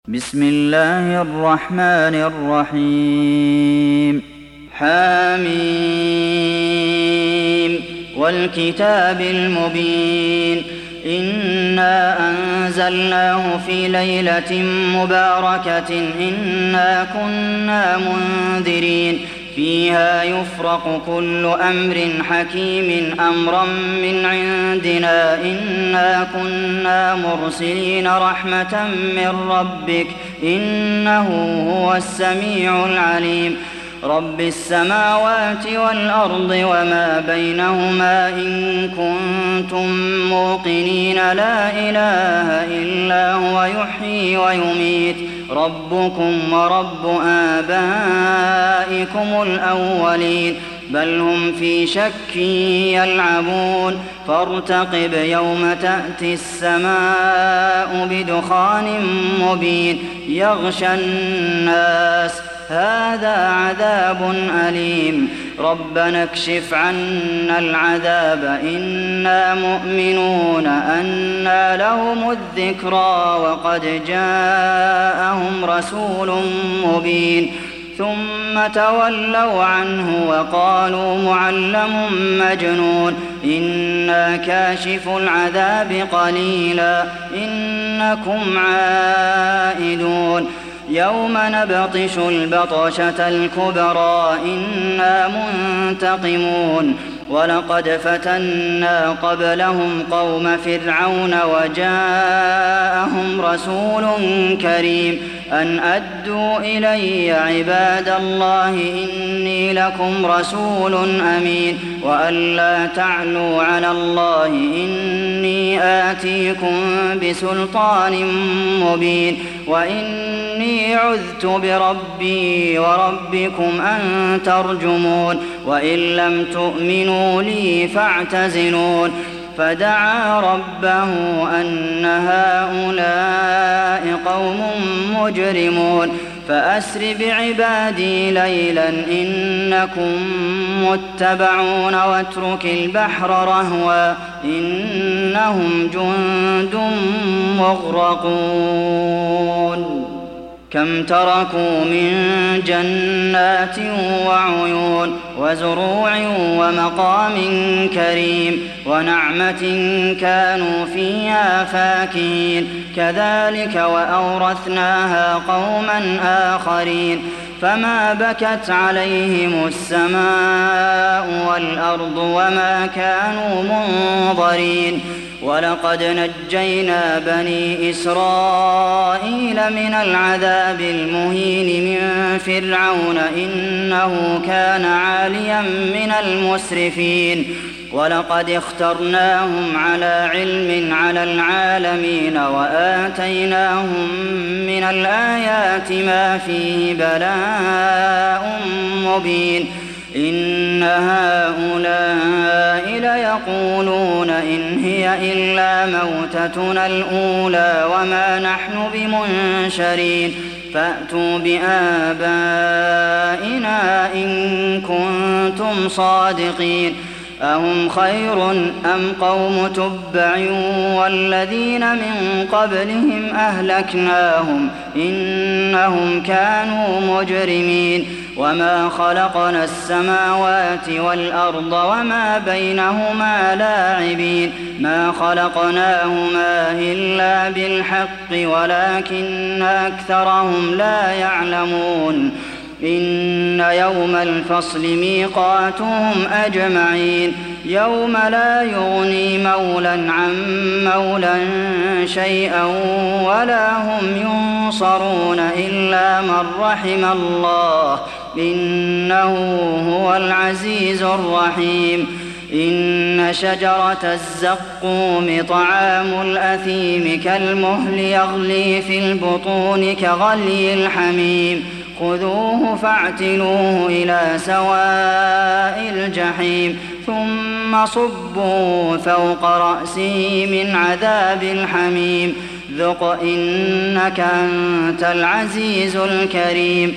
بسم الله الرحمن الرحيم حم والكتاب المبين إنا أنزلناه في ليلة مباركة إنا كنا منذرين فيها يفرق كل أمر حكيم أمرا من عندنا إنا كنا مرسلين رحمة من ربك إنه هو السميع العليم رب السماوات والأرض وما بينهما إن كنتم موقنين لا إله إلا هو يحيي ويميت ربكم ورب آبائكم الأولين بل هم في شك يلعبون فارتقب يوم تأتي السماء بدخان مبين يغشى الناس هذا عذاب أليم ربنا اكشف عنا العذاب إنا مؤمنون أنى لهم الذكرى وقد جاءهم رسول مبين ثم تولوا عنه وقالوا معلم مجنون إنا كاشف العذاب قليلا إنكم عائدون يوم نبطش البطشة الكبرى إنا منتقمون ولقد فتنا قبلهم قوم فرعون وجاءهم رسول كريم أن أدوا إلي عباد الله إني لكم رسول أمين وأن لا تعلوا على الله إني آتيكم بسلطان مبين وإني عذت بربي وربكم أن ترجمون وإن لم تؤمنوا لي فاعتزلون فدعا ربه أن هؤلاء قوم مجرمون فأسر بعبادي ليلا إنكم متبعون واترك البحر رهوا إنهم جند مغرقون كم تركوا من جنات وعيون وزروع ومقام كريم ونعمة كانوا فيها فاكهين كذلك وأورثناها قوما آخرين فما بكت عليهم السماء والأرض وما كانوا منظرين ولقد نجينا بني إسرائيل من العذاب المهين من فرعون إنه كان عاليا من المسرفين ولقد اخترناهم على علم على العالمين وآتيناهم من الآيات ما فيه بلاء مبين إن هؤلاء ليقولون إن هي إلا موتتنا الأولى وما نحن بمنشرين فأتوا بآبائنا إن كنتم صادقين أهم خير أم قوم تبع والذين من قبلهم أهلكناهم إنهم كانوا مجرمين وما خلقنا السماوات والأرض وما بينهما لاعبين ما خلقناهما إلا بالحق ولكن أكثرهم لا يعلمون إن يوم الفصل ميقاتهم أجمعين يوم لا يغني مولى عن مولى شيئا ولا هم ينصرون إلا من رحم الله إنه هو العزيز الرحيم إن شجرة الزقوم طعام الأثيم كالمهل يغلي في البطون كغلي الحميم خذوه فاعتلوه إلى سواء الجحيم ثم صبوا فوق رأسه من عذاب الحميم ذق إنك أنت العزيز الكريم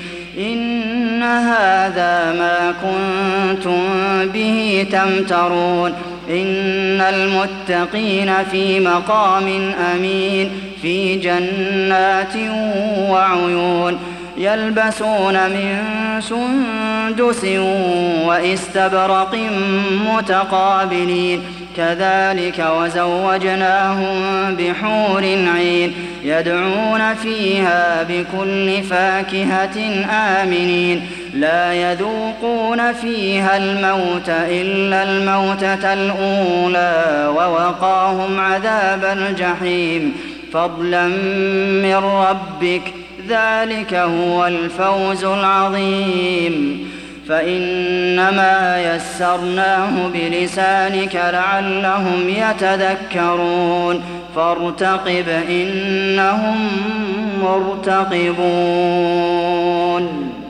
إن هذا ما كنتم به تمترون إن المتقين في مقام أمين في جنات وعيون يلبسون من سندس وإستبرق متقابلين كذلك وزوجناهم بحور عين يدعون فيها بكل فاكهة آمنين لا يذوقون فيها الموت إلا الموتة الأولى ووقاهم عذاب الجحيم فضلا من ربك ذلك هو الفوز العظيم فإنما يسرناه بلسانك لعلهم يتذكرون فارتقب إنهم مرتقبون